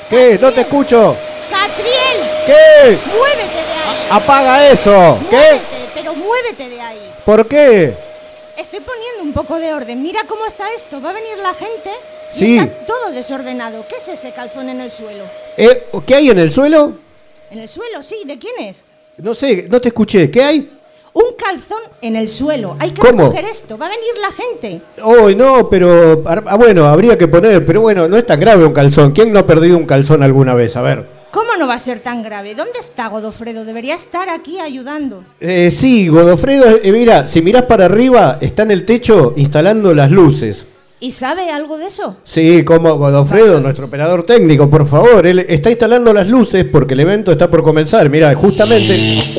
¿Qué? No te escucho. ¡Catriel! ¿Qué? ¡Muévete de ahí! Apaga eso. ¿Qué? Muévete, pero muévete de ahí. ¿Por qué? Estoy poniendo un poco de orden. Mira cómo está esto. Va a venir la gente y Sí. está todo desordenado. ¿Qué es ese calzón en el suelo? ¿Qué hay en el suelo? ¿En el suelo? Sí. ¿De quién es? No sé, no te escuché. ¿Qué hay? Un calzón en el suelo. Hay que ¿Cómo? recoger esto. Va a venir la gente. Oh, no, pero... bueno, habría que poner, pero bueno, no es tan grave un calzón. ¿Quién no ha perdido un calzón alguna vez? A ver. ¿Cómo no va a ser tan grave? ¿Dónde está Godofredo? Debería estar aquí ayudando. Sí, Godofredo, mira, si mirás para arriba, está en el techo instalando las luces. ¿Y sabe algo de eso? Sí, como Godofredo, nuestro operador técnico, por favor, él está instalando las luces porque el evento está por comenzar. Mira, justamente...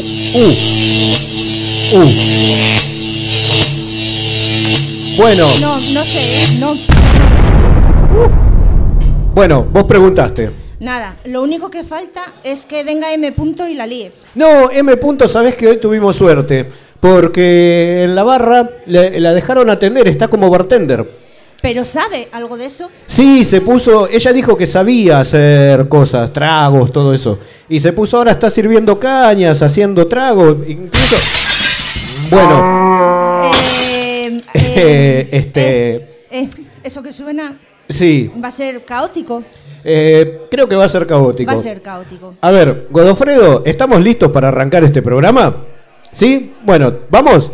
Bueno. No sé, no. Bueno, vos preguntaste. Nada, lo único que falta es que venga M. y la líe. No, M. Sabés que hoy tuvimos suerte, porque en la barra la dejaron atender, está como bartender. ¿Pero sabe algo de eso? Sí, se puso, ella dijo que sabía hacer cosas, tragos, todo eso. Y se puso, ahora está sirviendo cañas, haciendo tragos, incluso... Bueno. Eso que suena... Sí. ¿Va a ser caótico? Creo que va a ser caótico. Va a ser caótico. A ver, Godofredo, ¿estamos listos para arrancar este programa? ¿Sí? Bueno, ¿vamos?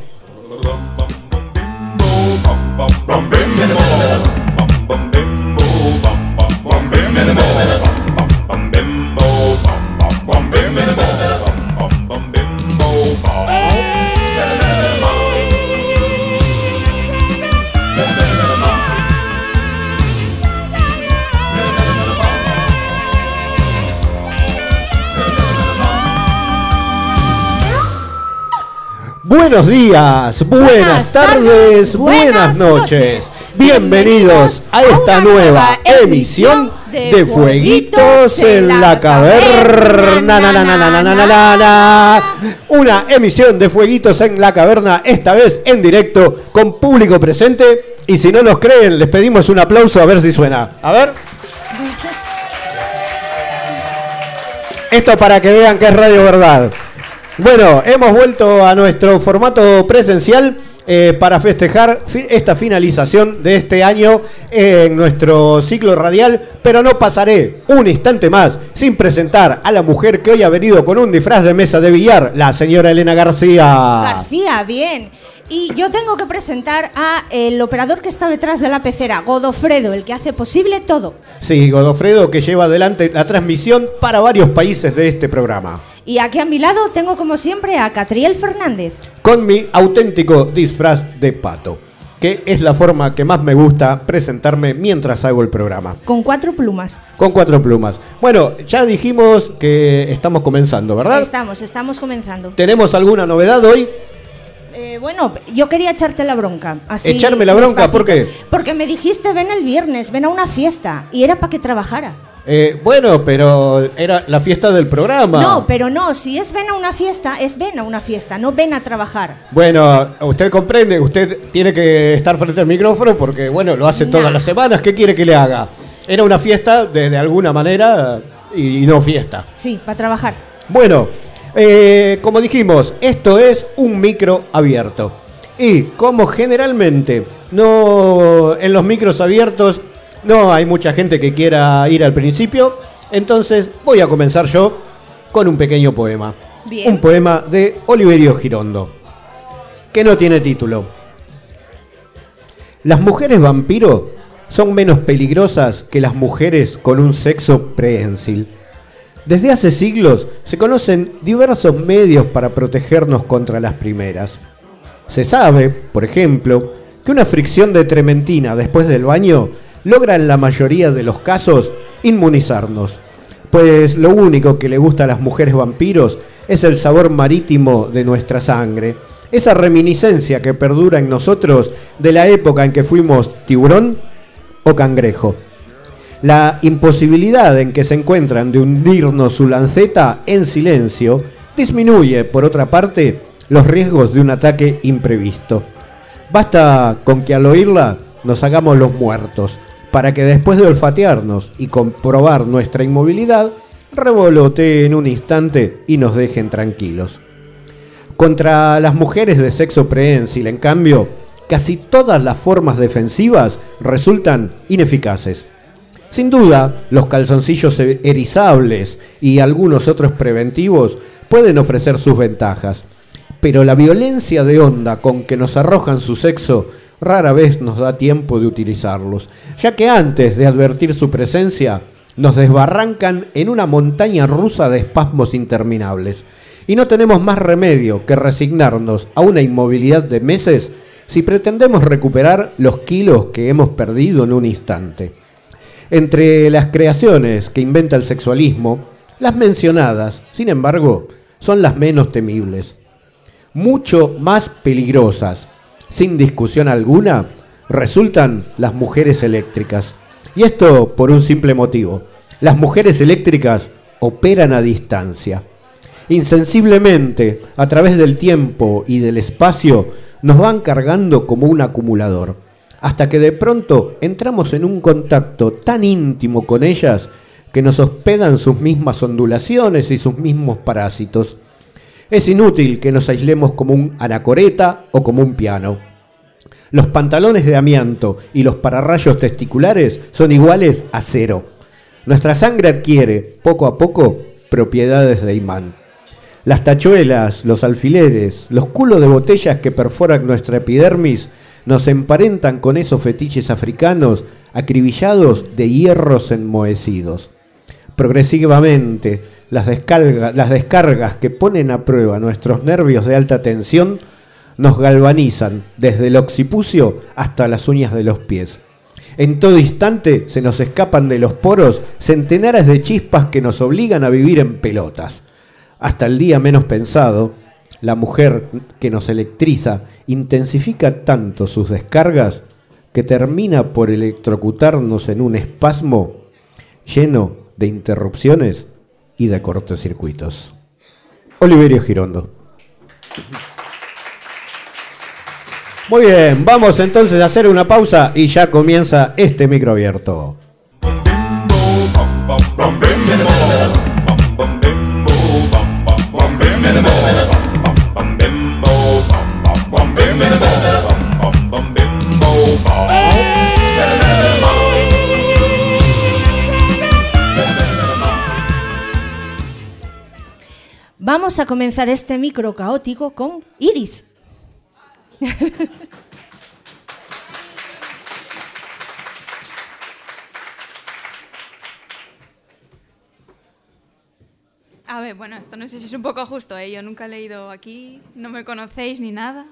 Buenos días, buenas tardes, buenas noches. Bienvenidos a esta nueva emisión de Fueguitos en la Caverna. Una emisión de Fueguitos en la Caverna, esta vez en directo, con público presente. Y si no nos creen, les pedimos un aplauso a ver si suena. A ver. Esto para que vean que es Radio Verdad. Bueno, hemos vuelto a nuestro formato presencial para festejar esta finalización de este año en nuestro ciclo radial, pero no pasaré un instante más sin presentar a la mujer que hoy ha venido con un disfraz de mesa de billar, la señora Elena García. García, bien. Y yo tengo que presentar a el operador que está detrás de la pecera, Godofredo, el que hace posible todo. Sí, Godofredo, que lleva adelante la transmisión para varios países de este programa. Y aquí a mi lado tengo como siempre a Catriel Fernández. Con mi auténtico disfraz de pato, que es la forma que más me gusta presentarme mientras hago el programa. Con 4 plumas. Con 4 plumas. Bueno, ya dijimos que estamos comenzando, ¿verdad? Estamos comenzando. ¿Tenemos alguna novedad hoy? Bueno, yo quería echarte la bronca. Así, ¿echarme la bronca? Despacito. ¿Por qué? Porque me dijiste ven el viernes, ven a una fiesta. Y era para que trabajara. Bueno, pero era la fiesta del programa. No, pero no, si es ven a una fiesta, es ven a una fiesta, no ven a trabajar. Bueno, usted comprende, usted tiene que estar frente al micrófono porque, bueno, lo hace todas las semanas. ¿Qué quiere que le haga? Era una fiesta de alguna manera y no fiesta. Sí, para trabajar. Bueno, como dijimos, esto es un micro abierto. Y como generalmente no en los micros abiertos no hay mucha gente que quiera ir al principio, entonces voy a comenzar yo con un pequeño poema. Bien. Un poema de Oliverio Girondo, que no tiene título. Las mujeres vampiro son menos peligrosas que las mujeres con un sexo prehensil. Desde hace siglos se conocen diversos medios para protegernos contra las primeras. Se sabe, por ejemplo, que una fricción de trementina después del baño logra en la mayoría de los casos inmunizarnos, pues lo único que le gusta a las mujeres vampiros es el sabor marítimo de nuestra sangre, esa reminiscencia que perdura en nosotros de la época en que fuimos tiburón o cangrejo. La imposibilidad en que se encuentran de hundirnos su lanceta en silencio disminuye, por otra parte, los riesgos de un ataque imprevisto. Basta con que al oírla nos hagamos los muertos para que después de olfatearnos y comprobar nuestra inmovilidad, revoloteen un instante y nos dejen tranquilos. Contra las mujeres de sexo prehensile, en cambio, casi todas las formas defensivas resultan ineficaces. Sin duda, los calzoncillos erizables y algunos otros preventivos pueden ofrecer sus ventajas, pero la violencia de onda con que nos arrojan su sexo rara vez nos da tiempo de utilizarlos, ya que antes de advertir su presencia, nos desbarrancan en una montaña rusa de espasmos interminables, y no tenemos más remedio que resignarnos a una inmovilidad de meses si pretendemos recuperar los kilos que hemos perdido en un instante. Entre las creaciones que inventa el sexualismo, las mencionadas, sin embargo, son las menos temibles. Mucho más peligrosas, sin discusión alguna, resultan las mujeres eléctricas. Y esto por un simple motivo. Las mujeres eléctricas operan a distancia. Insensiblemente, a través del tiempo y del espacio, nos van cargando como un acumulador, hasta que de pronto entramos en un contacto tan íntimo con ellas que nos hospedan sus mismas ondulaciones y sus mismos parásitos. Es inútil que nos aislemos como un anacoreta o como un piano. Los pantalones de amianto y los pararrayos testiculares son iguales a cero. Nuestra sangre adquiere, poco a poco, propiedades de imán. Las tachuelas, los alfileres, los culos de botellas que perforan nuestra epidermis nos emparentan con esos fetiches africanos acribillados de hierros enmohecidos. Progresivamente, las descargas que ponen a prueba nuestros nervios de alta tensión nos galvanizan desde el occipucio hasta las uñas de los pies. En todo instante se nos escapan de los poros centenares de chispas que nos obligan a vivir en pelotas. Hasta el día menos pensado, la mujer que nos electriza intensifica tanto sus descargas que termina por electrocutarnos en un espasmo lleno de interrupciones y de cortocircuitos. Oliverio Girondo. Muy bien, vamos entonces a hacer una pausa y ya comienza este micro abierto. Vamos a comenzar este micro caótico con Iris. A ver, bueno, esto no sé si es un poco justo, ¿eh? Yo nunca he leído aquí, no me conocéis ni nada.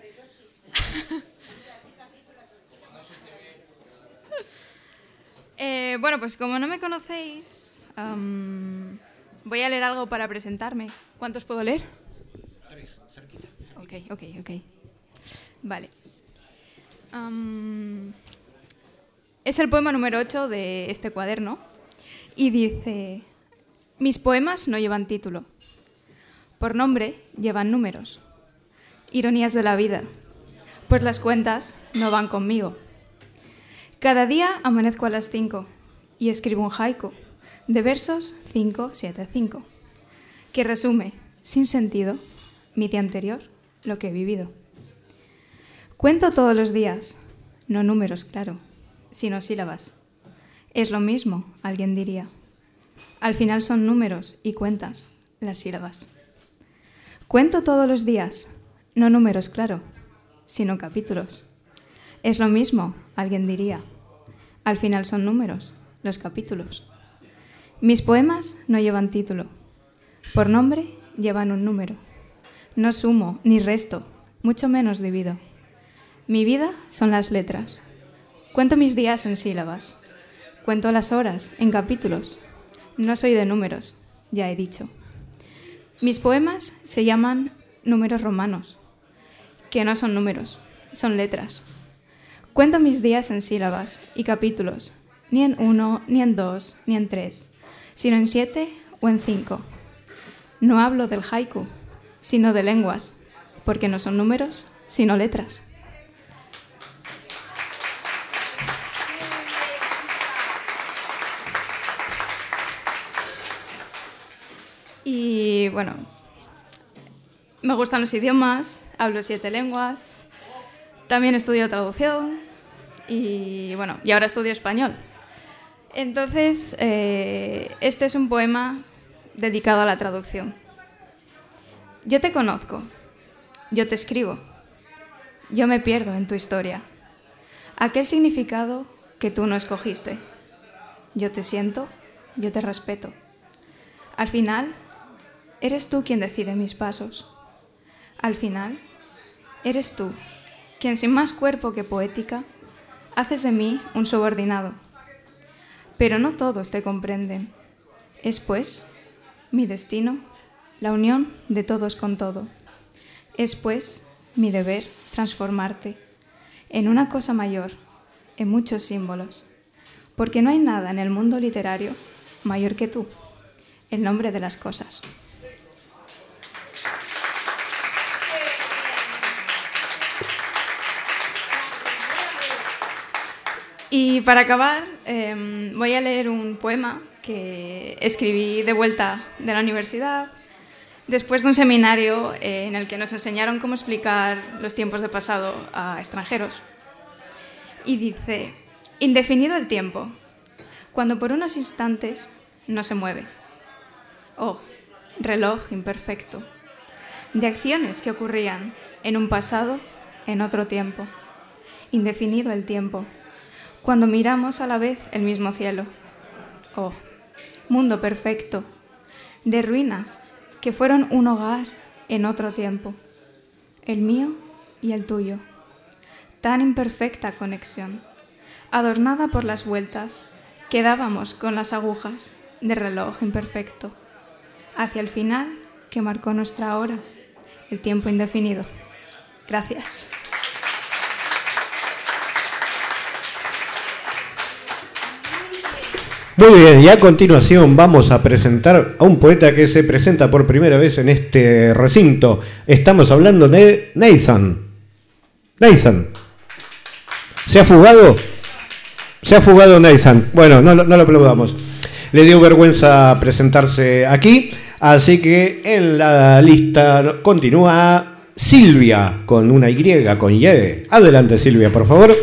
Bueno, pues como no me conocéis, voy a leer algo para presentarme. ¿Cuántos puedo leer? 3, cerquita. Ok. Vale. Es el poema número 8 de este cuaderno y dice: mis poemas no llevan título. Por nombre llevan números. Ironías de la vida, pues las cuentas no van conmigo. Cada día amanezco a las 5 y escribo un haiku de versos 5-7-5, que resume, sin sentido, mi día anterior, lo que he vivido. Cuento todos los días, no números, claro, sino sílabas. Es lo mismo, alguien diría. Al final son números y cuentas, las sílabas. Cuento todos los días, no números, claro, sino capítulos. Es lo mismo, alguien diría. Al final son números, los capítulos. Mis poemas no llevan título. Por nombre llevan un número. No sumo ni resto, mucho menos divido. Mi vida son las letras. Cuento mis días en sílabas. Cuento las horas en capítulos. No soy de números, ya he dicho. Mis poemas se llaman números romanos, que no son números, son letras. Cuento mis días en sílabas y capítulos, ni en 1, ni en 2, ni en 3, sino en 7 o en 5. No hablo del haiku, sino de lenguas, porque no son números, sino letras. Y bueno, me gustan los idiomas, hablo 7 lenguas, también estudio traducción y bueno, y ahora estudio español. Entonces, este es un poema dedicado a la traducción. Yo te conozco, yo te escribo, yo me pierdo en tu historia. Aquel significado que tú no escogiste. Yo te siento, yo te respeto. Al final, eres tú quien decide mis pasos. Al final, eres tú quien sin más cuerpo que poética haces de mí un subordinado. Pero no todos te comprenden. Es pues mi destino, la unión de todos con todo. Es pues mi deber transformarte en una cosa mayor, en muchos símbolos. Porque no hay nada en el mundo literario mayor que tú, el nombre de las cosas. Y para acabar, voy a leer un poema que escribí de vuelta de la universidad, después de un seminario en el que nos enseñaron cómo explicar los tiempos de pasado a extranjeros. Y dice: indefinido el tiempo, cuando por unos instantes no se mueve. Oh, reloj imperfecto, de acciones que ocurrían en un pasado, en otro tiempo. Indefinido el tiempo, cuando miramos a la vez el mismo cielo. Oh, mundo perfecto, de ruinas que fueron un hogar en otro tiempo, el mío y el tuyo. Tan imperfecta conexión, adornada por las vueltas que dábamos con las agujas de reloj imperfecto, hacia el final que marcó nuestra hora, el tiempo indefinido. Gracias. Muy bien, y a continuación vamos a presentar a un poeta que se presenta por primera vez en este recinto. Estamos hablando de Nathan. Nathan. ¿Se ha fugado? Se ha fugado Nathan. Bueno, no lo aplaudamos. Le dio vergüenza presentarse aquí, así que en la lista continúa Silvia, con una Y, con Y. Adelante, Silvia, por favor.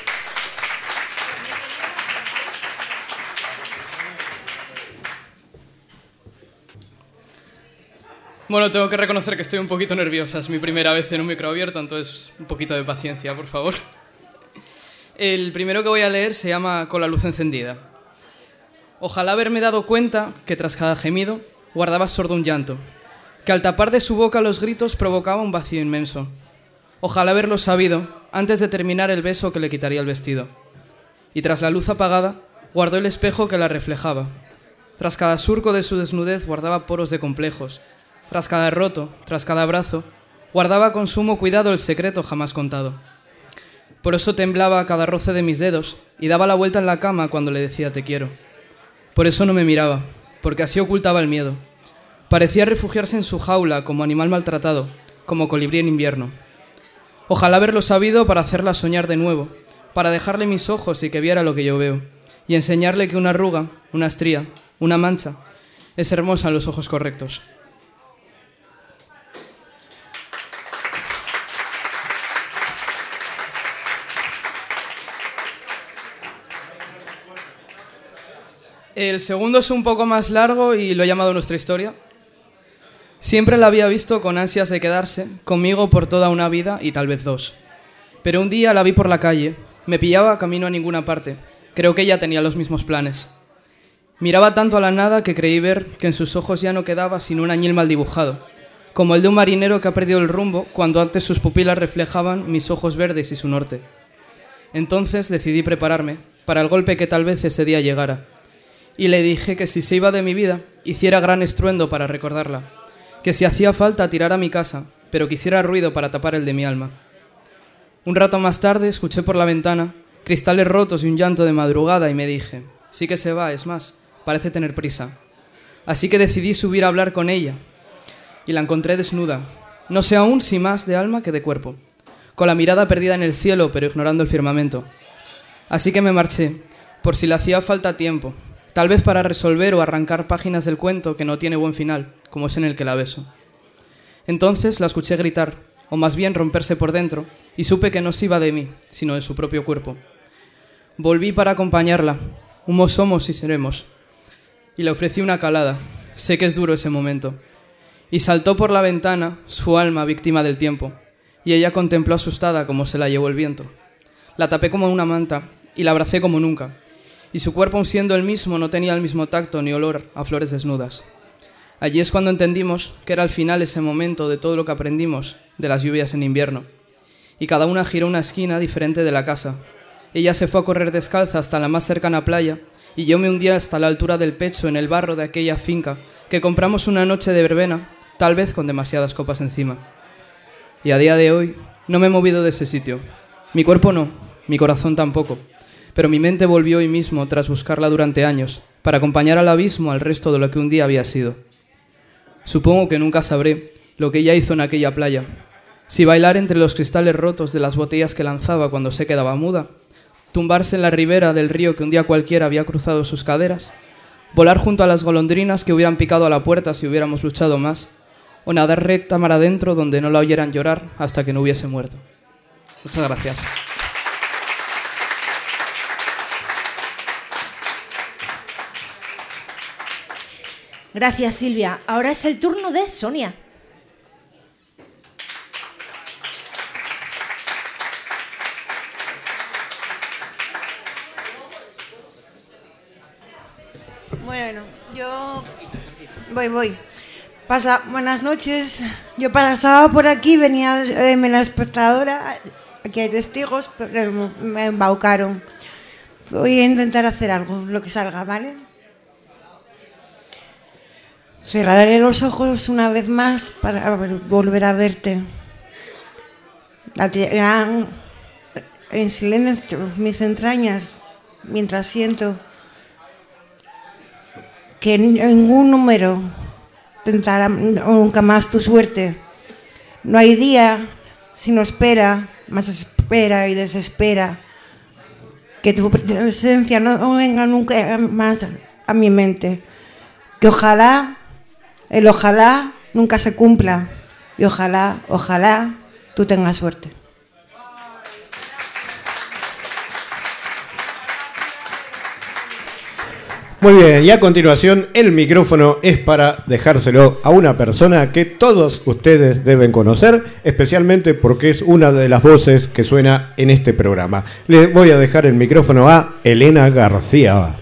Bueno, tengo que reconocer que estoy un poquito nerviosa. Es mi primera vez en un micro abierto, entonces un poquito de paciencia, por favor. El primero que voy a leer se llama Con la luz encendida. Ojalá haberme dado cuenta que tras cada gemido guardaba sordo un llanto, que al tapar de su boca los gritos provocaba un vacío inmenso. Ojalá haberlo sabido antes de terminar el beso que le quitaría el vestido. Y tras la luz apagada guardó el espejo que la reflejaba. Tras cada surco de su desnudez guardaba poros de complejos. Tras cada roto, tras cada abrazo, guardaba con sumo cuidado el secreto jamás contado. Por eso temblaba a cada roce de mis dedos y daba la vuelta en la cama cuando le decía te quiero. Por eso no me miraba, porque así ocultaba el miedo. Parecía refugiarse en su jaula como animal maltratado, como colibrí en invierno. Ojalá haberlo sabido para hacerla soñar de nuevo, para dejarle mis ojos y que viera lo que yo veo, y enseñarle que una arruga, una estría, una mancha, es hermosa en los ojos correctos. El segundo es un poco más largo y lo he llamado Nuestra historia. Siempre la había visto con ansias de quedarse conmigo por toda una vida y tal vez 2. Pero un día la vi por la calle, me pillaba camino a ninguna parte. Creo que ella tenía los mismos planes. Miraba tanto a la nada que creí ver que en sus ojos ya no quedaba sino un añil mal dibujado, como el de un marinero que ha perdido el rumbo cuando antes sus pupilas reflejaban mis ojos verdes y su norte. Entonces decidí prepararme para el golpe que tal vez ese día llegara. Y le dije que si se iba de mi vida, hiciera gran estruendo para recordarla, que si hacía falta tirara a mi casa, pero que hiciera ruido para tapar el de mi alma. Un rato más tarde escuché por la ventana cristales rotos y un llanto de madrugada y me dije, sí que se va, es más, parece tener prisa. Así que decidí subir a hablar con ella y la encontré desnuda, no sé aún si más de alma que de cuerpo, con la mirada perdida en el cielo pero ignorando el firmamento. Así que me marché, por si le hacía falta tiempo, tal vez para resolver o arrancar páginas del cuento que no tiene buen final, como es en el que la beso. Entonces la escuché gritar, o más bien romperse por dentro, y supe que no se iba de mí, sino de su propio cuerpo. Volví para acompañarla, humos somos y seremos, y le ofrecí una calada. Sé que es duro ese momento. Y saltó por la ventana, su alma víctima del tiempo, y ella contempló asustada cómo se la llevó el viento. La tapé como una manta y la abracé como nunca, y su cuerpo, aun siendo el mismo, no tenía el mismo tacto ni olor a flores desnudas. Allí es cuando entendimos que era al final ese momento de todo lo que aprendimos de las lluvias en invierno, y cada una giró una esquina diferente de la casa. Ella se fue a correr descalza hasta la más cercana playa, y yo me hundí hasta la altura del pecho en el barro de aquella finca que compramos una noche de verbena, tal vez con demasiadas copas encima. Y a día de hoy no me he movido de ese sitio. Mi cuerpo no, mi corazón tampoco, pero mi mente volvió hoy mismo tras buscarla durante años, para acompañar al abismo al resto de lo que un día había sido. Supongo que nunca sabré lo que ella hizo en aquella playa. Si bailar entre los cristales rotos de las botellas que lanzaba cuando se quedaba muda, tumbarse en la ribera del río que un día cualquiera había cruzado sus caderas, volar junto a las golondrinas que hubieran picado a la puerta si hubiéramos luchado más, o nadar recta mar adentro donde no la oyeran llorar hasta que no hubiese muerto. Muchas gracias. Gracias, Silvia. Ahora es el turno de Sonia. Bueno, yo voy. Buenas noches. Yo pasaba por aquí, venía en la espectadora, aquí hay testigos, pero me embaucaron. Voy a intentar hacer algo, lo que salga, ¿vale? Cerraré los ojos una vez más para volver a verte. Latirán en silencio mis entrañas mientras siento que ningún número tentará nunca más tu suerte. No hay día sino espera, más espera y desespera. Que tu presencia no venga nunca más a mi mente. Que ojalá nunca se cumpla. Y ojalá tú tengas suerte. Muy bien, y a continuación el micrófono es para dejárselo a una persona que todos ustedes deben conocer, especialmente porque es una de las voces que suena en este programa. Les voy a dejar el micrófono a Elena García.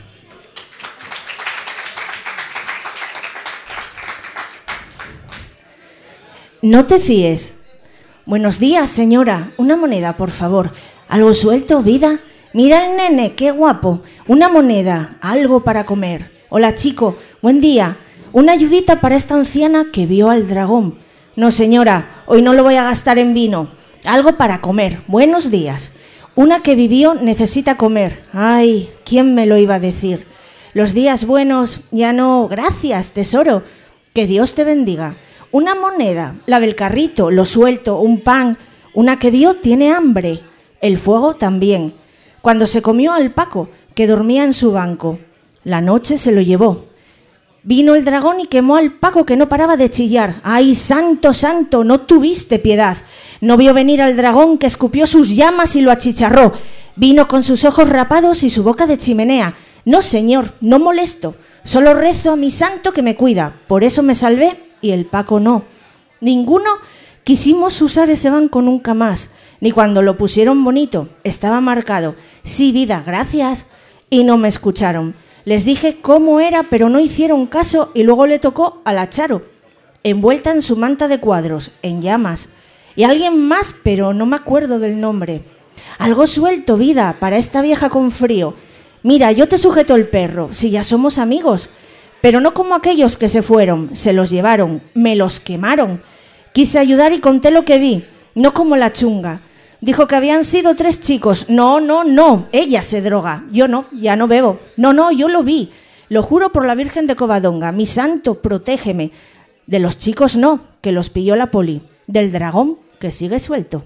No te fíes. Buenos días, señora. Una moneda, por favor. ¿Algo suelto, vida? Mira el nene, qué guapo. Una moneda, algo para comer. Hola, chico, buen día. Una ayudita para esta anciana que vio al dragón. No, señora, hoy no lo voy a gastar en vino. Algo para comer. Buenos días. Una que vivió necesita comer. Ay, ¿quién me lo iba a decir? Los días buenos ya no... Gracias, tesoro. Que Dios te bendiga. Una moneda, la del carrito, lo suelto, un pan. Una que vio tiene hambre. El fuego también. Cuando se comió al Paco, que dormía en su banco. La noche se lo llevó. Vino el dragón y quemó al Paco, que no paraba de chillar. ¡Ay, santo, santo! No tuviste piedad. No vio venir al dragón, que escupió sus llamas y lo achicharró. Vino con sus ojos rapados y su boca de chimenea. No, señor, no molesto. Solo rezo a mi santo que me cuida. Por eso me salvé y el Paco no. Ninguno quisimos usar ese banco nunca más. Ni cuando lo pusieron bonito, estaba marcado. Sí, vida, gracias. Y no me escucharon. Les dije cómo era, pero no hicieron caso y luego le tocó a la Charo, envuelta en su manta de cuadros, en llamas. Y alguien más, pero no me acuerdo del nombre. Algo suelto, vida, para esta vieja con frío. Mira, yo te sujeto el perro, si ya somos amigos. Pero no como aquellos que se fueron, se los llevaron, me los quemaron. Quise ayudar y conté lo que vi, no como la chunga. Dijo que habían sido 3 chicos. No, ella se droga. Yo no, ya no bebo. No, yo lo vi. Lo juro por la Virgen de Covadonga. Mi santo, protégeme. De los chicos no, que los pilló la poli. Del dragón, que sigue suelto.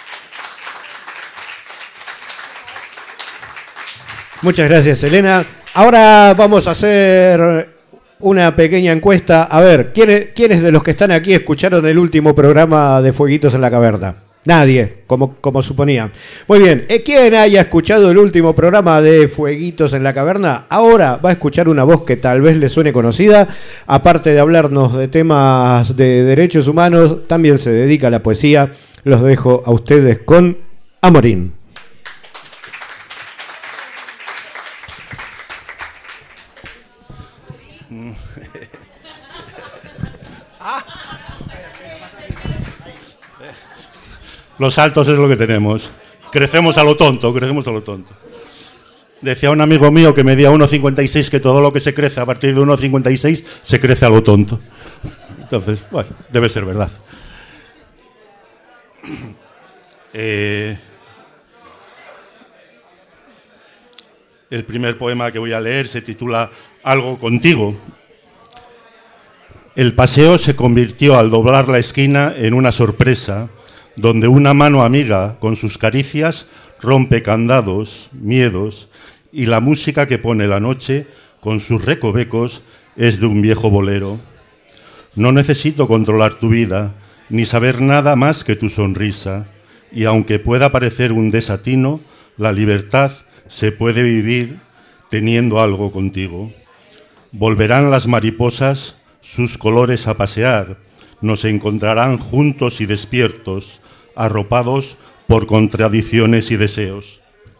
Muchas gracias, Elena. Ahora vamos a hacer una pequeña encuesta. A ver, ¿quiénes de los que están aquí escucharon el último programa de Fueguitos en la Caverna? Nadie, como suponía. Muy bien, ¿quién haya escuchado el último programa de Fueguitos en la Caverna? Ahora va a escuchar una voz que tal vez le suene conocida. Aparte de hablarnos de temas de derechos humanos, también se dedica a la poesía. Los dejo a ustedes con Amorín. Los saltos es lo que tenemos. Crecemos a lo tonto. Decía un amigo mío que medía 1,56 que todo lo que se crece a partir de 1,56 se crece a lo tonto. Entonces, bueno, debe ser verdad. El primer poema que voy a leer se titula Algo contigo. El paseo se convirtió al doblar la esquina en una sorpresa, donde una mano amiga con sus caricias rompe candados, miedos, y la música que pone la noche con sus recovecos es de un viejo bolero. No necesito controlar tu vida, ni saber nada más que tu sonrisa, y aunque pueda parecer un desatino, la libertad se puede vivir teniendo algo contigo. Volverán las mariposas sus colores a pasear, nos encontrarán juntos y despiertos, arropados por contradicciones y deseos.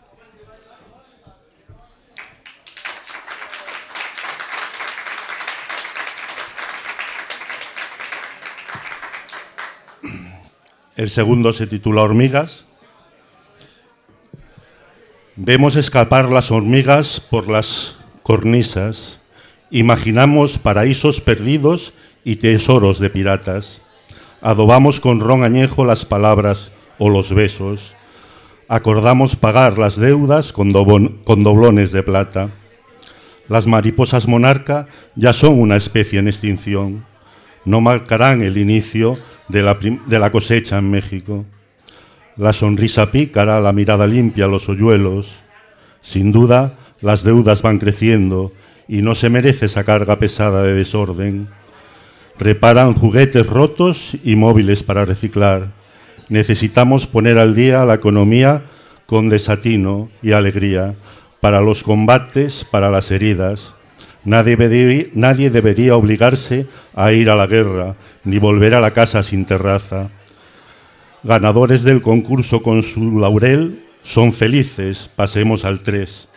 El segundo se titula Hormigas. Vemos escapar las hormigas por las cornisas, imaginamos paraísos perdidos y tesoros de piratas. Adobamos con ron añejo las palabras o los besos. Acordamos pagar las deudas con doblones de plata. Las mariposas monarca ya son una especie en extinción. No marcarán el inicio de la cosecha en México. La sonrisa pícara, la mirada limpia, los hoyuelos. Sin duda, las deudas van creciendo y no se merece esa carga pesada de desorden. Reparan juguetes rotos y móviles para reciclar. Necesitamos poner al día la economía con desatino y alegría, para los combates, para las heridas. Nadie debería obligarse a ir a la guerra, ni volver a la casa sin terraza. Ganadores del concurso con su laurel son felices, pasemos al 3.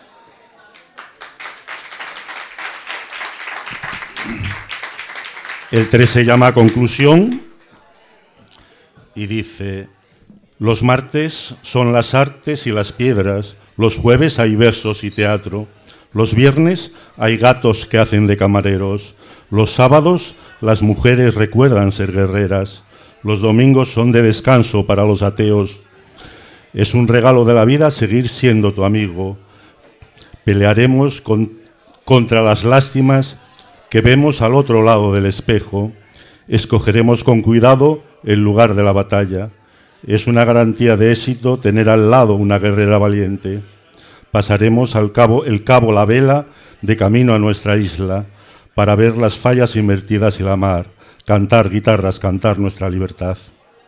El 3 se llama Conclusión y dice: los martes son las artes y las piedras, los jueves hay versos y teatro, los viernes hay gatos que hacen de camareros, los sábados las mujeres recuerdan ser guerreras, los domingos son de descanso para los ateos. Es un regalo de la vida seguir siendo tu amigo. Pelearemos contra las lástimas que vemos al otro lado del espejo. Escogeremos con cuidado el lugar de la batalla. Es una garantía de éxito tener al lado una guerrera valiente. Pasaremos el cabo la vela de camino a nuestra isla para ver las fallas invertidas y la mar, cantar guitarras, cantar nuestra libertad.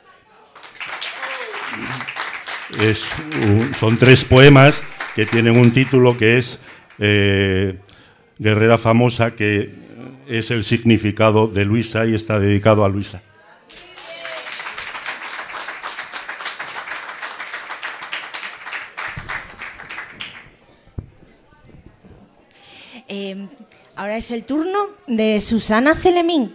Son 3 poemas que tienen un título que es Guerrera famosa, que es el significado de Luisa y está dedicado a Luisa. Ahora es el turno de Susana Celemín.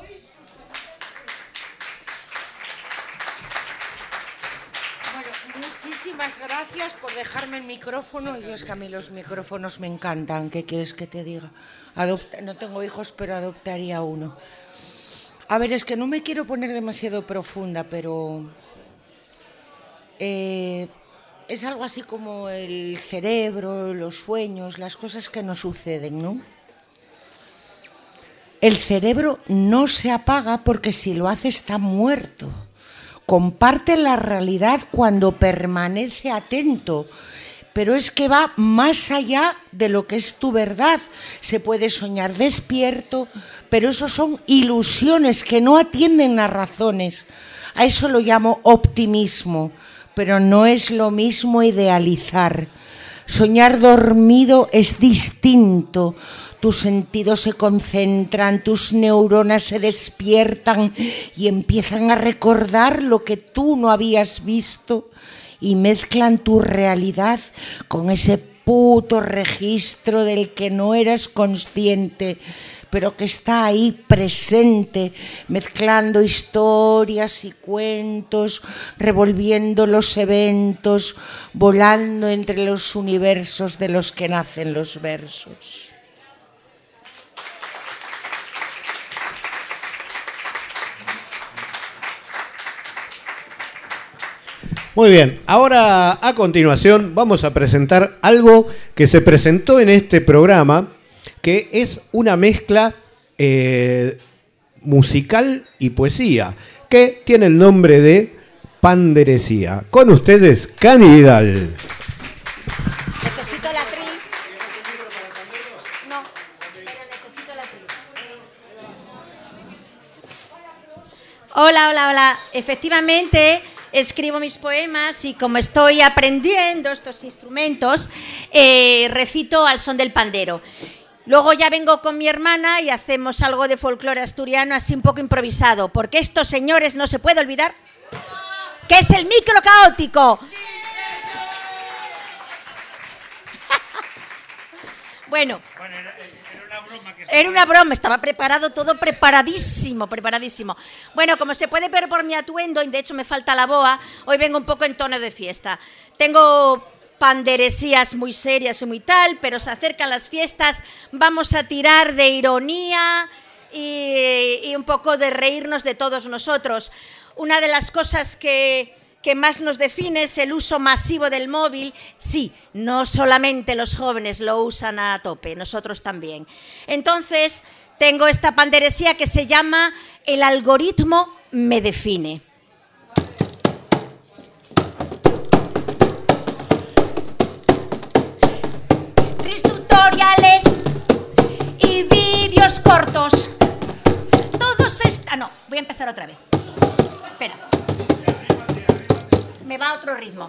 Bueno, muchísimas gracias por dejarme el micrófono. Yo es que a mí los micrófonos me encantan. ¿Qué quieres que te diga? No tengo hijos, pero adoptaría uno. A ver, es que no me quiero poner demasiado profunda, pero es algo así como el cerebro, los sueños, las cosas que nos suceden, ¿no? El cerebro no se apaga porque si lo hace está muerto. Comparte la realidad cuando permanece atento, pero es que va más allá de lo que es tu verdad. Se puede soñar despierto, pero eso son ilusiones que no atienden a razones. A eso lo llamo optimismo, pero no es lo mismo idealizar. Soñar dormido es distinto. Tus sentidos se concentran, tus neuronas se despiertan y empiezan a recordar lo que tú no habías visto y mezclan tu realidad con ese puto registro del que no eras consciente, pero que está ahí presente, mezclando historias y cuentos, revolviendo los eventos, volando entre los universos de los que nacen los versos. Muy bien, ahora a continuación vamos a presentar algo que se presentó en este programa, que es una mezcla musical y poesía, que tiene el nombre de Panderesía. Con ustedes, Cani Vidal. Necesito la tri. No, pero necesito la tri. Hola. Efectivamente, escribo mis poemas y como estoy aprendiendo estos instrumentos, recito al son del pandero. Luego ya vengo con mi hermana y hacemos algo de folclore asturiano así un poco improvisado, porque estos señores no se puede olvidar que es el micro caótico. Bueno, era una broma, estaba preparado, todo preparadísimo. Bueno, como se puede ver por mi atuendo, y de hecho me falta la boa, hoy vengo un poco en tono de fiesta. Tengo panderesías muy serias y muy tal, pero se acercan las fiestas, vamos a tirar de ironía y un poco de reírnos de todos nosotros. Una de las cosas que más nos define es el uso masivo del móvil. Sí, no solamente los jóvenes lo usan a tope, nosotros también. Entonces, tengo esta panderesía que se llama El algoritmo me define. Tutoriales y vídeos cortos. Todos están... No, voy a empezar otra vez. Espera. Me va a otro ritmo.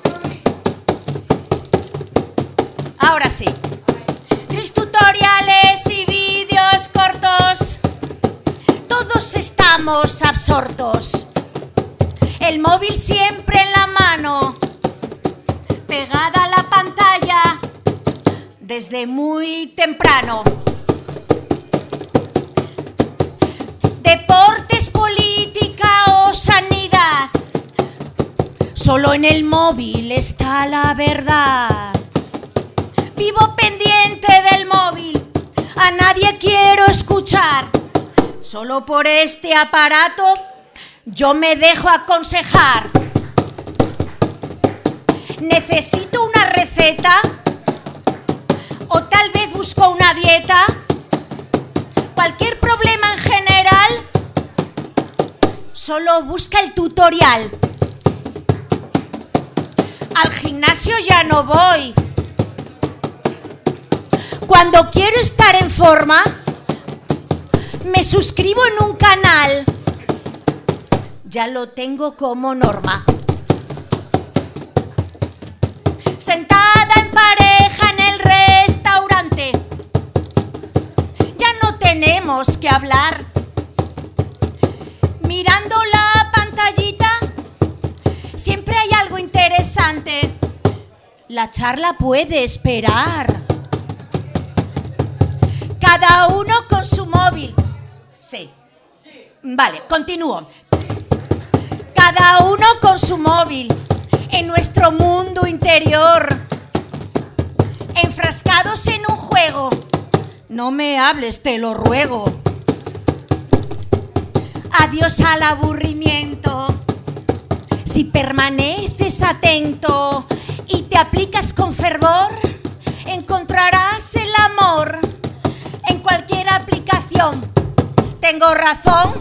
Ahora sí. Tutoriales y vídeos cortos. Todos estamos absortos. El móvil siempre en la mano, pegada a la pantalla desde muy temprano. Deportes, política o sanidad. Solo en el móvil está la verdad. Vivo pendiente del móvil, a nadie quiero escuchar. Solo por este aparato yo me dejo aconsejar. Necesito una receta o tal vez busco una dieta. Cualquier problema en general, solo busca el tutorial. Al gimnasio ya no voy. Cuando quiero estar en forma, me suscribo en un canal. Ya lo tengo como norma. Sentada en pareja en el restaurante, ya no tenemos que hablar. Mirando la pantallita, siempre hay algo interesante. La charla puede esperar. Cada uno con su móvil. Sí. Vale, continúo. Cada uno con su móvil. En nuestro mundo interior, enfrascados en un juego. No me hables, te lo ruego. Adiós al aburrimiento. Si permaneces atento y te aplicas con fervor, encontrarás el amor en cualquier aplicación. ¿Tengo razón?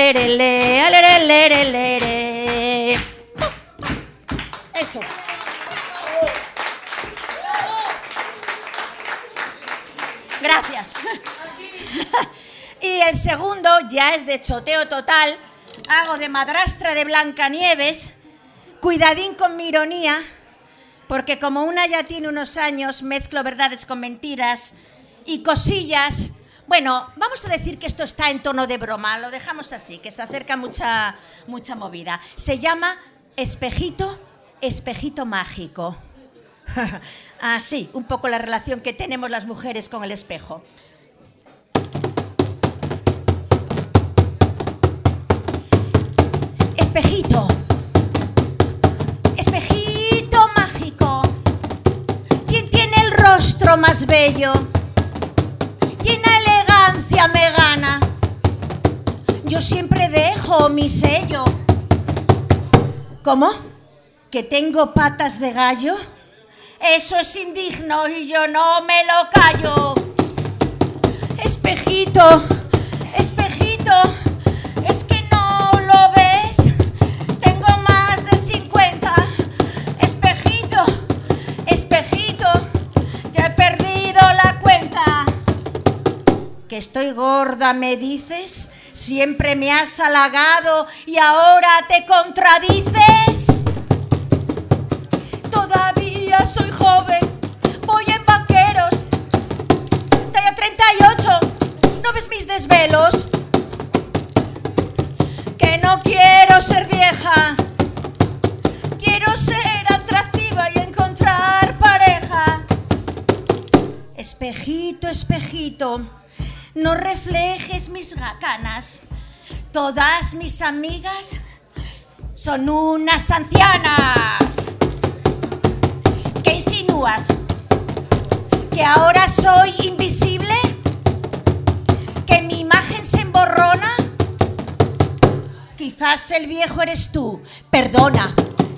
lere, le, lere, lere, lere. Eso. Gracias. Y el segundo ya es de choteo total. Hago de madrastra de Blancanieves. Cuidadín con mi ironía, porque como una ya tiene unos años, mezclo verdades con mentiras y cosillas. Bueno, vamos a decir que esto está en tono de broma, lo dejamos así, que se acerca mucha movida. Se llama Espejito, Espejito Mágico. Así, un poco la relación que tenemos las mujeres con el espejo. Espejito, espejito mágico, ¿quién tiene el rostro más bello? ¿Quién a elegancia me gana? Yo siempre dejo mi sello. ¿Cómo? ¿Que tengo patas de gallo? Eso es indigno y yo no me lo callo. Espejito, espejito, es que no lo ves. Tengo más de 50. Espejito, espejito, ya he perdido la cuenta. ¿Que estoy gorda, me dices? Siempre me has halagado y ahora te contradices. Todavía soy joven, voy en vaqueros, tallo 38, ¿no ves mis desvelos? Que no quiero ser vieja, quiero ser atractiva y encontrar pareja. Espejito, espejito, no reflejes mis canas, todas mis amigas son unas ancianas. ¿Qué insinúas? ¿Que ahora soy invisible? ¿Que mi imagen se emborrona? Quizás el viejo eres tú, perdona.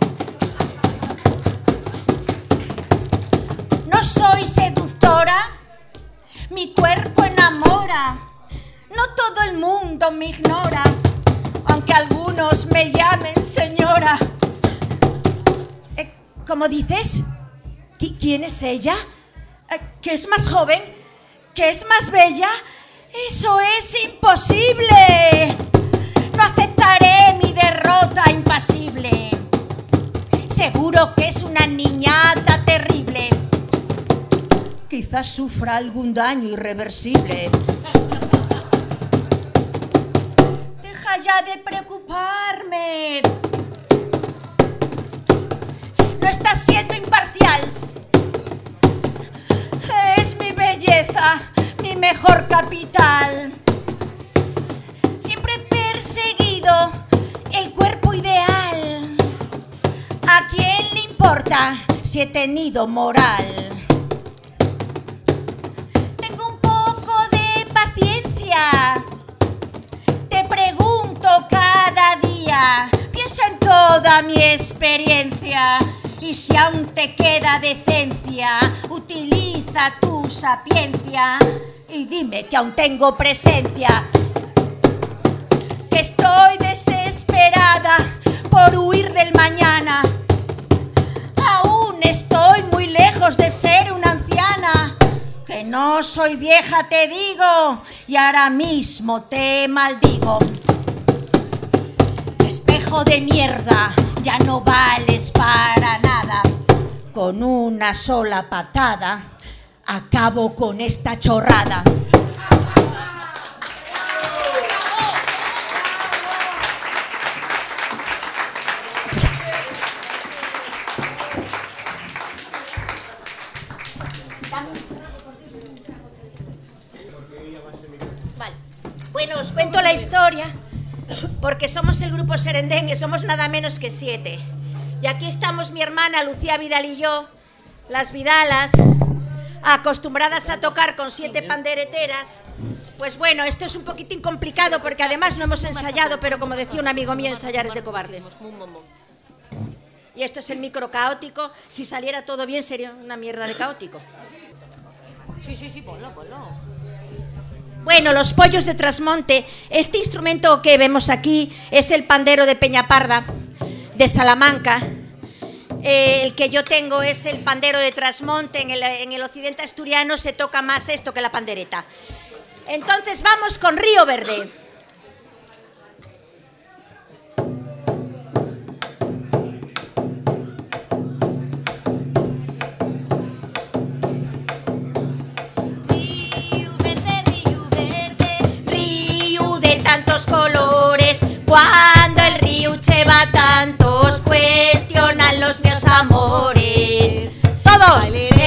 No soy seductora, mi cuerpo enamora. No todo el mundo me ignora, aunque algunos me llamen señora. ¿Cómo dices? ¿Quién es ella? ¿Que es más joven? ¿Que es más bella? ¡Eso es imposible! No aceptaré mi derrota impasible. Seguro que es una niñata terrible. Quizás sufra algún daño irreversible. Deja ya de preocuparme. No estás siendo imparcial. Es mi belleza, mi mejor capital. Siempre he perseguido el cuerpo ideal. ¿A quién le importa si he tenido moral? Tengo un poco de paciencia. Te pregunto cada día. Piensa en toda mi experiencia. Y si aún te queda decencia, utiliza tu sapiencia y dime que aún tengo presencia. Que estoy desesperada por huir del mañana. Aún estoy muy lejos de ser una anciana. Que no soy vieja, te digo, y ahora mismo te maldigo. Espejo de mierda, ya no vales para nada. Con una sola patada acabo con esta chorrada. Vale. Bueno, os cuento la historia. Porque somos el grupo Serendengue, somos nada menos que 7. Y aquí estamos mi hermana Lucía Vidal y yo, las Vidalas, acostumbradas a tocar con 7 pandereteras. Pues bueno, esto es un poquitín complicado porque además no hemos ensayado, pero como decía un amigo mío, ensayar es de cobardes. Y esto es el micro caótico. Si saliera todo bien sería una mierda de caótico. Sí, ponlo. Bueno, los pollos de Trasmonte, este instrumento que vemos aquí es el pandero de Peñaparda, de Salamanca. El que yo tengo es el pandero de Trasmonte. En el occidente asturiano se toca más esto que la pandereta. Entonces vamos con Río Verde. Tantos colores, cuando el río lleva tantos, cuestionan los míos amores. Todos.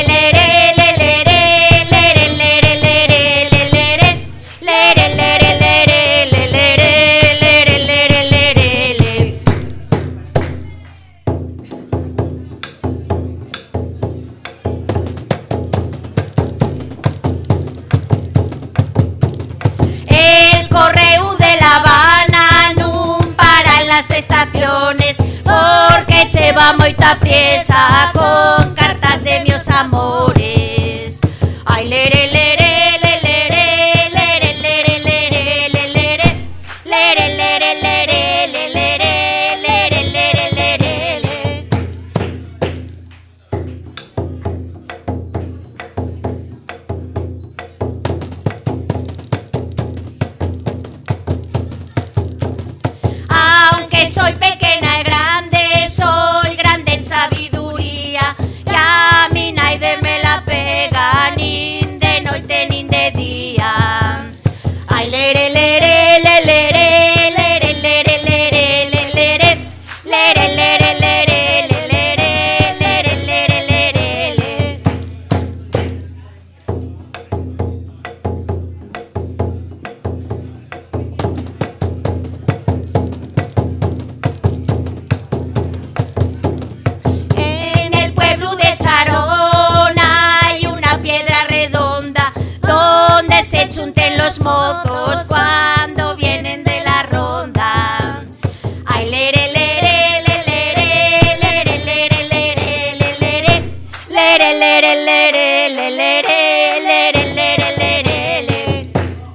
Porque lleva moita priesa con cartas de mios amores. Ay, lere, lere, lere, lere, lere, lere, lere, lere, lere, lere, lere, lere, lere, lere, lere. Aunque soy pequeña y grande, soy grande en sabiduría, que a mí nadie me la pega, ni de noche ni de día. Ay, lere, lere, lere, lere, lere, lere, lere, lere, lere, lere, lere, lere, lere, lere, lere. En el pueblo de Charón hay una piedra redonda donde se chunten los mozos cuando vienen de la ronda. Ay, lere, lere, lere, lere, lere, lere, lere, lere, lere, lere, lere, lere, lere, lere, lere.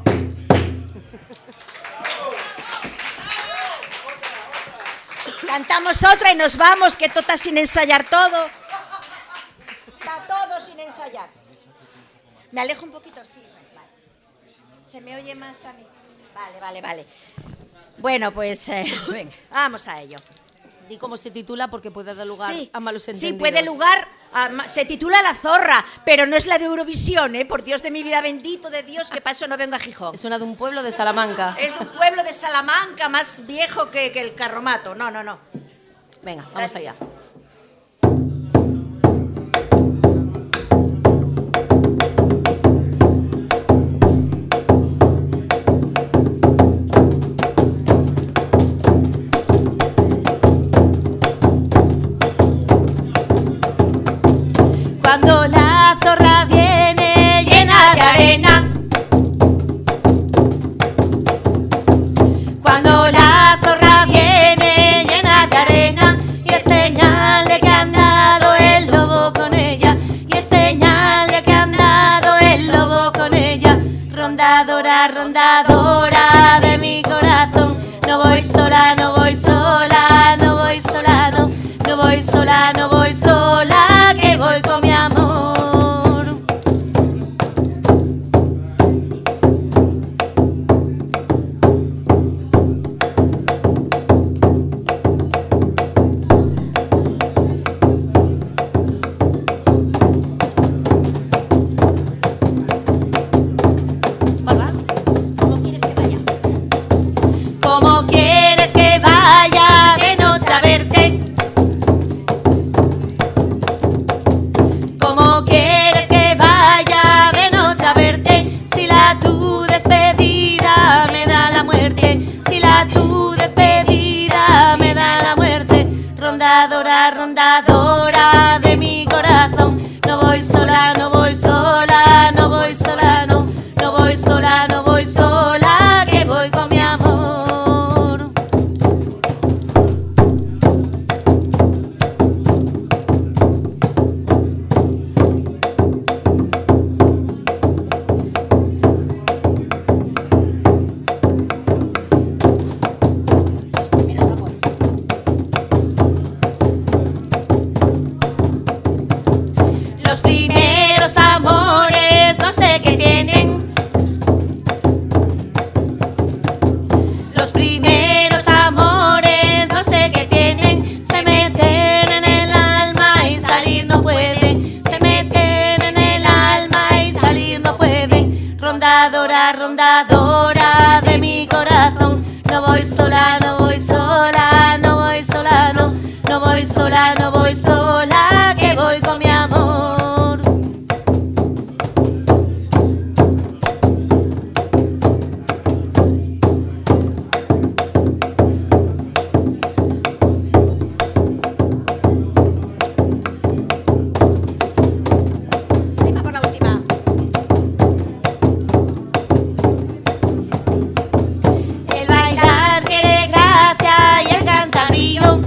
Cantamos otra y nos vamos, que toca sin ensayar todo. Está todo sin ensayar. ¿Me alejo un poquito? Sí, vale. Se me oye más a mí. Vale. Bueno, pues venga, vamos a ello. Di cómo se titula porque puede dar lugar a malos entendidos. Sí, puede lugar. Se titula La Zorra, pero no es la de Eurovisión, ¿eh? Por Dios de mi vida, bendito de Dios, que para eso no vengo a Gijón. Es una de un pueblo de Salamanca. Es de un pueblo de Salamanca más viejo que el Carromato. No. Venga, vamos allá. Cuando la zorra viene llena de arena, cuando la zorra viene llena de arena, y es señal de que ha andado el lobo con ella, y es señal de que ha andado el lobo con ella. Rondadora, rondadora de mi corazón, no voy sola, no voy sola, no voy sola, no voy sola, no voy sola, que voy con mi amor. Los primeros amores no sé qué tienen. Los primeros amores no sé qué tienen. Se meten en el alma y salir no pueden. Se meten en el alma y salir no pueden. Rondadora, rondadora de mi corazón. No voy sola, no voy sola, no voy sola, no. No voy sola, no voy sola, que voy con mi amor. Venga por la última. El bailar quiere gracia y el cantar brillo.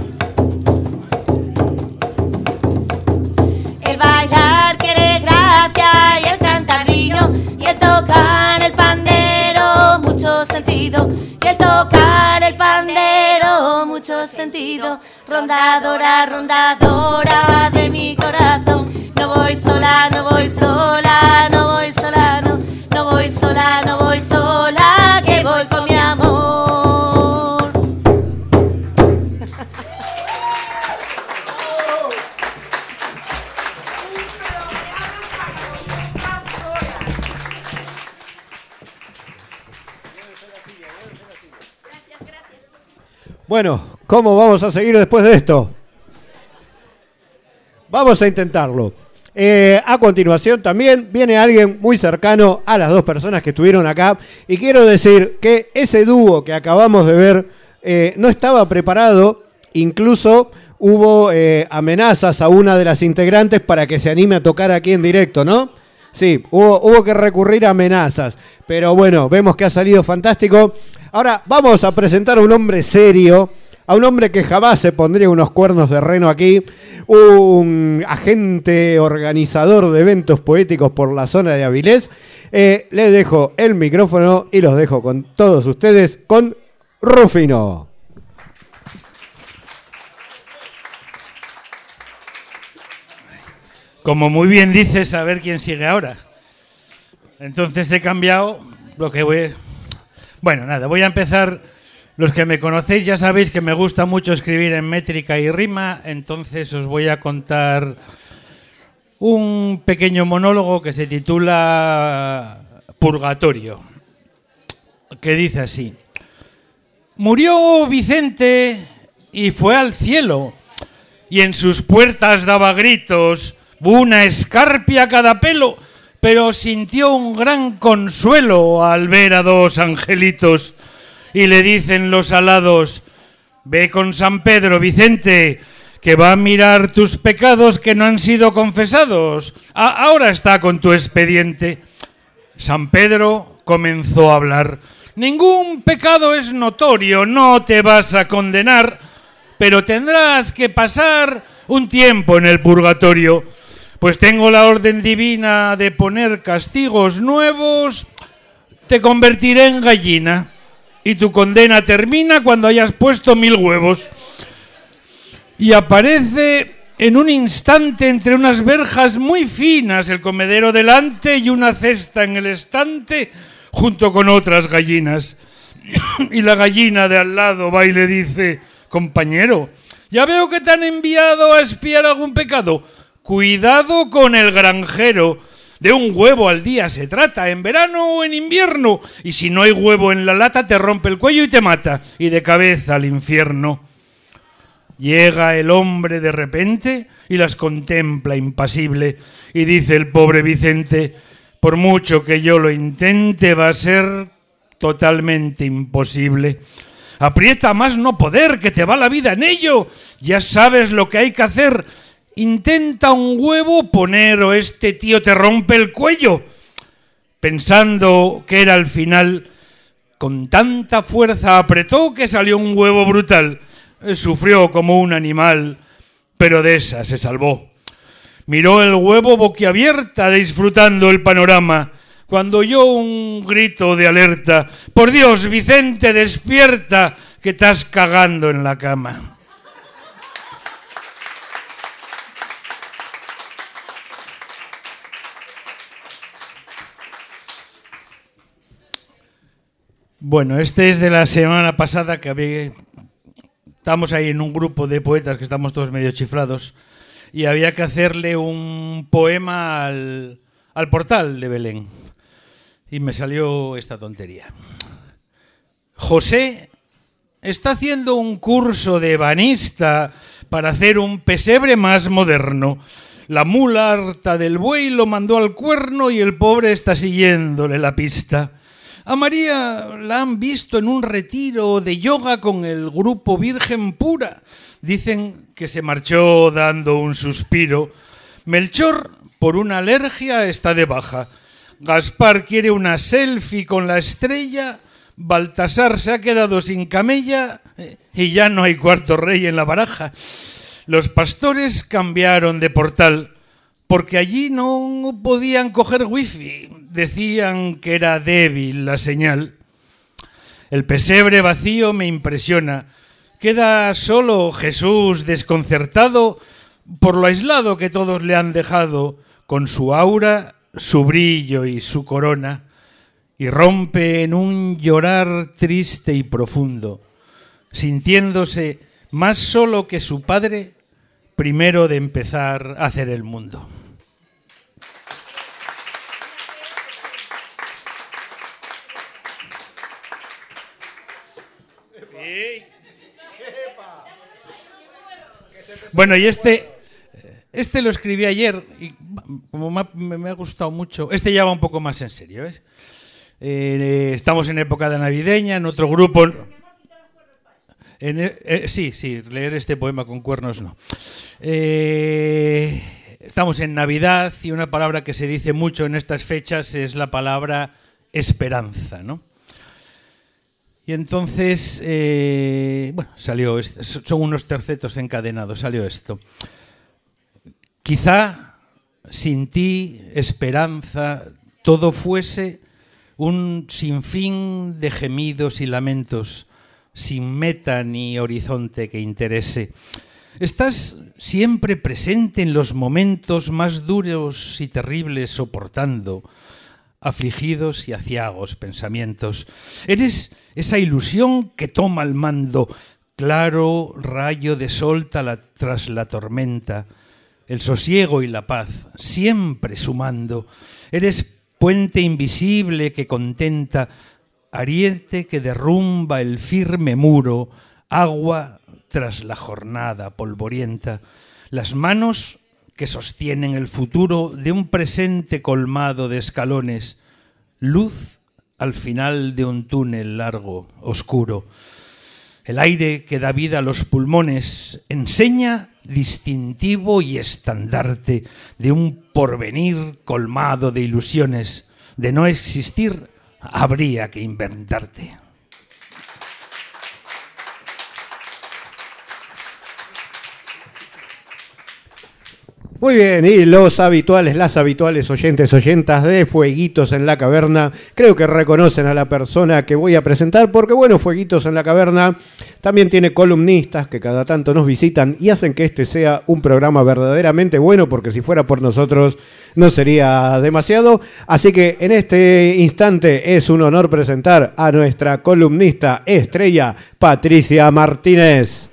El bailar quiere gracia y el cantar brillo. Y el tocar el pandero, mucho sentido. Y el tocar el pandero, mucho sentido. Rondadora, rondadora de mi corazón. No voy sola, no voy sola, no voy sola, no. No voy sola, no voy sola, que voy con mi amor. Bueno, ¿cómo vamos a seguir después de esto? Vamos a intentarlo. A continuación también viene alguien muy cercano a las dos personas que estuvieron acá. Y quiero decir que ese dúo que acabamos de ver no estaba preparado. Incluso hubo amenazas a una de las integrantes para que se anime a tocar aquí en directo, ¿no? Sí, hubo que recurrir a amenazas. Pero bueno, vemos que ha salido fantástico. Ahora vamos a presentar a un hombre serio, a un hombre que jamás se pondría unos cuernos de reno aquí, un agente organizador de eventos poéticos por la zona de Avilés. Le dejo el micrófono y los dejo con todos ustedes, con Rufino. Como muy bien dices, a ver quién sigue ahora. Entonces he cambiado lo que voy... Bueno, nada, voy a empezar. Los que me conocéis ya sabéis que me gusta mucho escribir en métrica y rima, entonces os voy a contar un pequeño monólogo que se titula Purgatorio, que dice así. Murió Vicente y fue al cielo, y en sus puertas daba gritos, una escarpia a cada pelo, pero sintió un gran consuelo al ver a dos angelitos. Y le dicen los alados, ve con San Pedro, Vicente, que va a mirar tus pecados que no han sido confesados. Ahora está con tu expediente. San Pedro comenzó a hablar. Ningún pecado es notorio, no te vas a condenar, pero tendrás que pasar un tiempo en el purgatorio, pues tengo la orden divina de poner castigos nuevos, te convertiré en gallina. Y tu condena termina cuando hayas puesto 1000 huevos. Y aparece en un instante entre unas verjas muy finas, el comedero delante y una cesta en el estante, junto con otras gallinas. Y la gallina de al lado va y le dice, compañero, ya veo que te han enviado a espiar algún pecado. Cuidado con el granjero. De un huevo al día se trata, en verano o en invierno. Y si no hay huevo en la lata, te rompe el cuello y te mata. Y de cabeza al infierno. Llega el hombre de repente y las contempla impasible. Y dice el pobre Vicente, por mucho que yo lo intente, va a ser totalmente imposible. Aprieta más no poder, que te va la vida en ello. Ya sabes lo que hay que hacer. Intenta un huevo poner o este tío te rompe el cuello. Pensando que era al final, con tanta fuerza apretó que salió un huevo brutal. Sufrió como un animal, pero de esa se salvó. Miró el huevo boquiabierta disfrutando el panorama, cuando oyó un grito de alerta. Por Dios, Vicente, despierta, que estás cagando en la cama. Bueno, este es de la semana pasada que estamos ahí en un grupo de poetas que estamos todos medio chiflados y había que hacerle un poema al portal de Belén. Y me salió esta tontería. José está haciendo un curso de ebanista para hacer un pesebre más moderno. La mula harta del buey lo mandó al cuerno y el pobre está siguiéndole la pista. A María la han visto en un retiro de yoga con el grupo Virgen Pura. Dicen que se marchó dando un suspiro. Melchor, por una alergia, está de baja. Gaspar quiere una selfie con la estrella. Baltasar se ha quedado sin camella y ya no hay cuarto rey en la baraja. Los pastores cambiaron de portal porque allí no podían coger wifi. Decían que era débil la señal. El pesebre vacío me impresiona. Queda solo Jesús desconcertado por lo aislado que todos le han dejado, con su aura, su brillo y su corona, y rompe en un llorar triste y profundo, sintiéndose más solo que su padre primero de empezar a hacer el mundo. Bueno, y este lo escribí ayer y como me ha gustado mucho. Este ya va un poco más en serio, ¿ves? Estamos en época de navideña, en otro grupo... Sí, leer este poema con cuernos no. Estamos en Navidad y una palabra que se dice mucho en estas fechas es la palabra esperanza, ¿no? Y entonces, salió, son unos tercetos encadenados, salió esto. Quizá sin ti, esperanza, todo fuese un sinfín de gemidos y lamentos, sin meta ni horizonte que interese. Estás siempre presente en los momentos más duros y terribles, soportando afligidos y aciagos pensamientos. Eres esa ilusión que toma el mando, claro rayo de sol tras la tormenta, el sosiego y la paz, siempre sumando. Eres puente invisible que contenta, ariete que derrumba el firme muro, agua tras la jornada polvorienta, las manos que sostienen el futuro de un presente colmado de escalones, luz al final de un túnel largo, oscuro. El aire que da vida a los pulmones enseña distintivo y estandarte de un porvenir colmado de ilusiones. De no existir, habría que inventarte. Muy bien, y las habituales oyentas de Fueguitos en la Caverna, creo que reconocen a la persona que voy a presentar, porque bueno, Fueguitos en la Caverna también tiene columnistas que cada tanto nos visitan y hacen que este sea un programa verdaderamente bueno, porque si fuera por nosotros no sería demasiado. Así que en este instante es un honor presentar a nuestra columnista estrella, Patricia Martínez.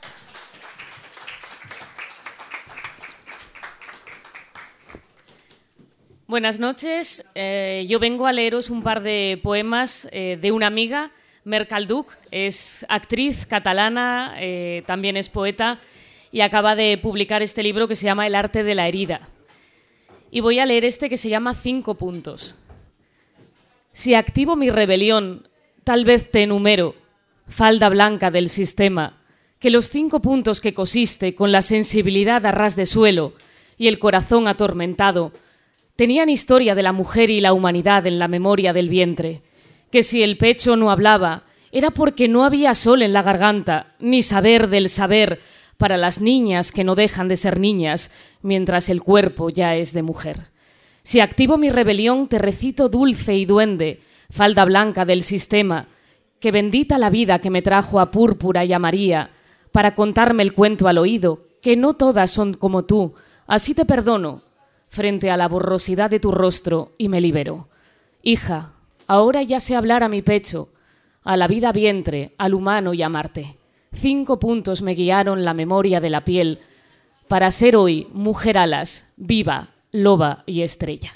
Buenas noches. Yo vengo a leeros un par de poemas de una amiga, Mer Calduch. Es actriz catalana, también es poeta y acaba de publicar este libro que se llama El arte de la herida. Y voy a leer este que se llama 5 puntos. Si activo mi rebelión, tal vez te enumero, falda blanca del sistema, que los 5 puntos que cosiste con la sensibilidad a ras de suelo y el corazón atormentado tenían historia de la mujer y la humanidad en la memoria del vientre, que si el pecho no hablaba era porque no había sol en la garganta, ni saber del saber para las niñas que no dejan de ser niñas, mientras el cuerpo ya es de mujer. Si activo mi rebelión, te recito dulce y duende, falda blanca del sistema, que bendita la vida que me trajo a Púrpura y a María, para contarme el cuento al oído, que no todas son como tú, así te perdono, frente a la borrosidad de tu rostro y me libero. Hija, ahora ya sé hablar a mi pecho, a la vida vientre, al humano y a Marte. 5 puntos me guiaron la memoria de la piel para ser hoy mujer alas, viva, loba y estrella.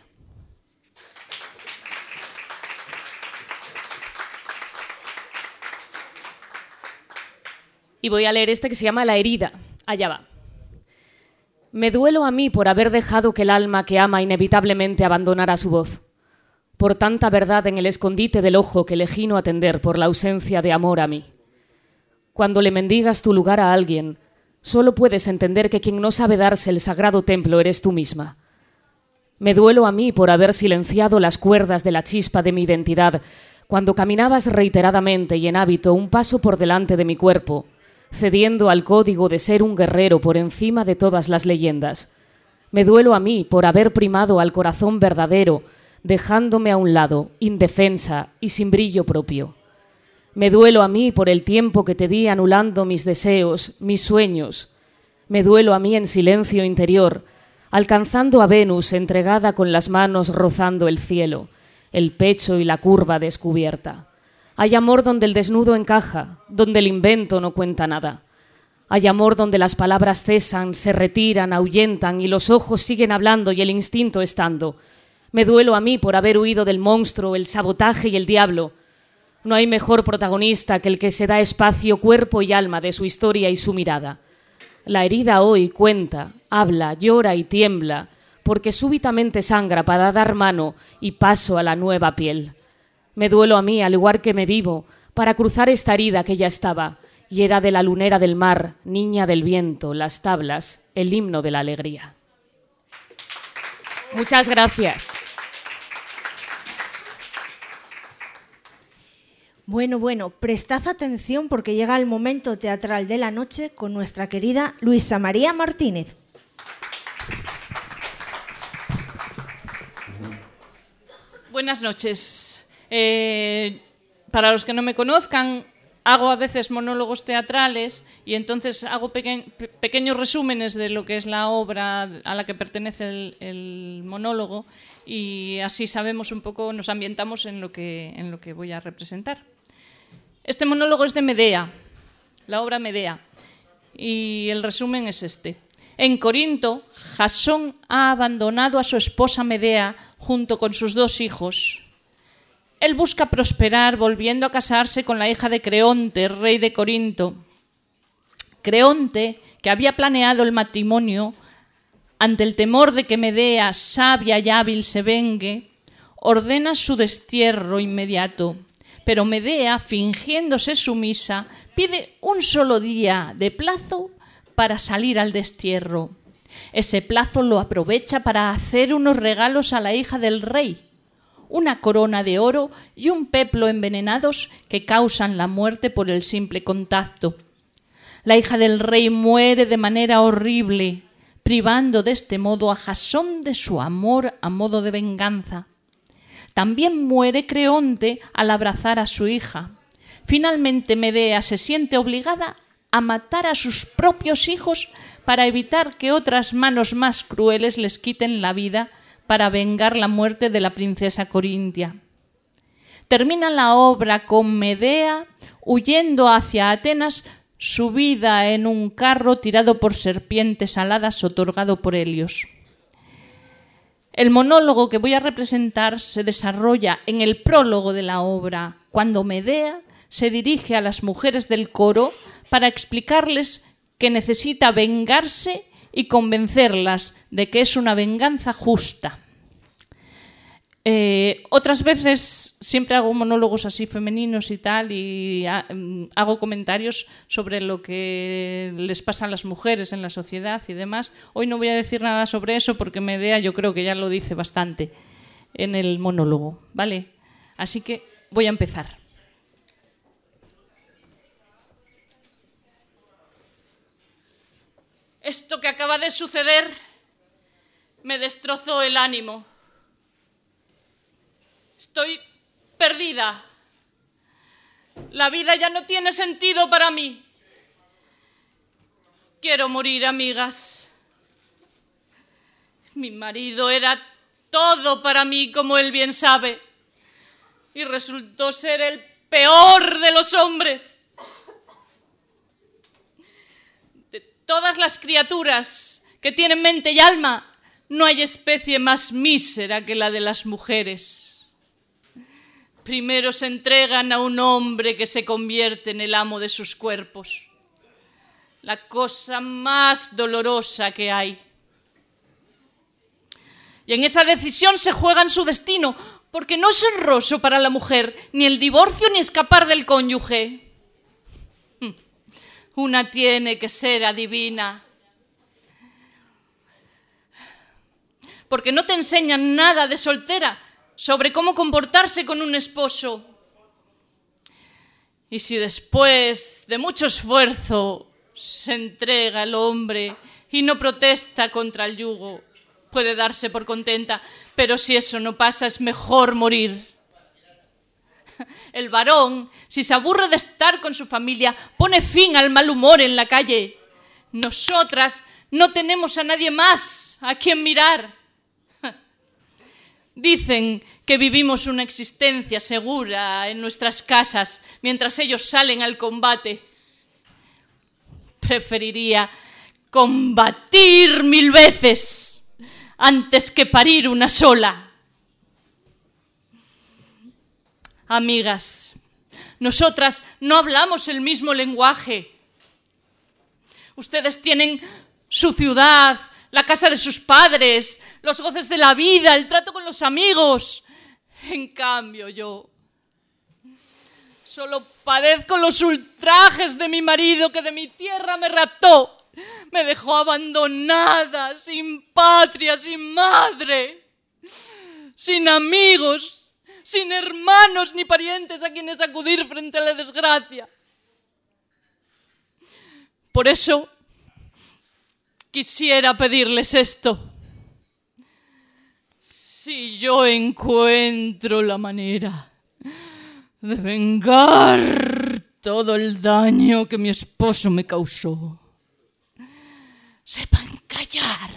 Y voy a leer este que se llama La herida. Allá va. Me duelo a mí por haber dejado que el alma que ama inevitablemente abandonara su voz, por tanta verdad en el escondite del ojo que elegí no atender por la ausencia de amor a mí. Cuando le mendigas tu lugar a alguien, solo puedes entender que quien no sabe darse el sagrado templo eres tú misma. Me duelo a mí por haber silenciado las cuerdas de la chispa de mi identidad cuando caminabas reiteradamente y en hábito un paso por delante de mi cuerpo, cediendo al código de ser un guerrero por encima de todas las leyendas. Me duelo a mí por haber primado al corazón verdadero, dejándome a un lado, indefensa y sin brillo propio. Me duelo a mí por el tiempo que te di anulando mis deseos, mis sueños. Me duelo a mí en silencio interior, alcanzando a Venus entregada con las manos rozando el cielo, el pecho y la curva descubierta. Hay amor donde el desnudo encaja, donde el invento no cuenta nada. Hay amor donde las palabras cesan, se retiran, ahuyentan y los ojos siguen hablando y el instinto estando. Me duelo a mí por haber huido del monstruo, el sabotaje y el diablo. No hay mejor protagonista que el que se da espacio, cuerpo y alma de su historia y su mirada. La herida hoy cuenta, habla, llora y tiembla, porque súbitamente sangra para dar mano y paso a la nueva piel. Me duelo a mí, al igual que me vivo, para cruzar esta herida que ya estaba, y era de la lunera del mar, niña del viento, las tablas, el himno de la alegría. Muchas gracias. Bueno, prestad atención porque llega el momento teatral de la noche con nuestra querida Luisa María Martínez. Buenas noches. Para los que no me conozcan, hago a veces monólogos teatrales y entonces hago pequeños resúmenes de lo que es la obra a la que pertenece el monólogo y así sabemos un poco, nos ambientamos en lo que voy a representar. Este monólogo es de Medea, la obra Medea, y el resumen es este. En Corinto, Jasón ha abandonado a su esposa Medea junto con sus 2 hijos. Él busca prosperar volviendo a casarse con la hija de Creonte, rey de Corinto. Creonte, que había planeado el matrimonio, ante el temor de que Medea, sabia y hábil, se vengue, ordena su destierro inmediato. Pero Medea, fingiéndose sumisa, pide un solo día de plazo para salir al destierro. Ese plazo lo aprovecha para hacer unos regalos a la hija del rey, una corona de oro y un peplo envenenados que causan la muerte por el simple contacto. La hija del rey muere de manera horrible, privando de este modo a Jasón de su amor a modo de venganza. También muere Creonte al abrazar a su hija. Finalmente Medea se siente obligada a matar a sus propios hijos para evitar que otras manos más crueles les quiten la vida para vengar la muerte de la princesa corintia. Termina la obra con Medea huyendo hacia Atenas, subida en un carro tirado por serpientes aladas otorgado por Helios. El monólogo que voy a representar se desarrolla en el prólogo de la obra, cuando Medea se dirige a las mujeres del coro para explicarles que necesita vengarse y convencerlas de que es una venganza justa. Otras veces siempre hago monólogos así femeninos y tal, y hago comentarios sobre lo que les pasa a las mujeres en la sociedad y demás. Hoy no voy a decir nada sobre eso porque Medea yo creo que ya lo dice bastante en el monólogo, ¿vale? Así que voy a empezar. Esto que acaba de suceder me destrozó el ánimo. Estoy perdida. La vida ya no tiene sentido para mí. Quiero morir, amigas. Mi marido era todo para mí, como él bien sabe, y resultó ser el peor de los hombres. De todas las criaturas que tienen mente y alma, no hay especie más mísera que la de las mujeres. Primero se entregan a un hombre que se convierte en el amo de sus cuerpos. La cosa más dolorosa que hay. Y en esa decisión se juegan su destino, porque no es honroso para la mujer ni el divorcio ni escapar del cónyuge. Una tiene que ser adivina. Porque no te enseñan nada de soltera sobre cómo comportarse con un esposo. Y si después de mucho esfuerzo se entrega el hombre y no protesta contra el yugo, puede darse por contenta, pero si eso no pasa es mejor morir. El varón, si se aburre de estar con su familia, pone fin al mal humor en la calle. Nosotras no tenemos a nadie más a quien mirar. Dicen que vivimos una existencia segura en nuestras casas mientras ellos salen al combate. Preferiría combatir 1000 veces antes que parir una sola. Amigas, nosotras no hablamos el mismo lenguaje. Ustedes tienen su ciudad, la casa de sus padres, los goces de la vida, el trato con los amigos. En cambio, yo solo padezco los ultrajes de mi marido que de mi tierra me raptó. Me dejó abandonada, sin patria, sin madre, sin amigos, sin hermanos ni parientes a quienes acudir frente a la desgracia. Por eso quisiera pedirles esto. Si yo encuentro la manera de vengar todo el daño que mi esposo me causó, sepan callar.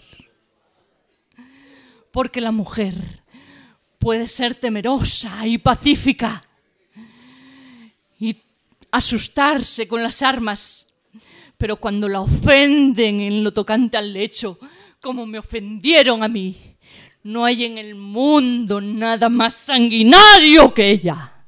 Porque la mujer puede ser temerosa y pacífica y asustarse con las armas, pero cuando la ofenden en lo tocante al lecho, como me ofendieron a mí, no hay en el mundo nada más sanguinario que ella.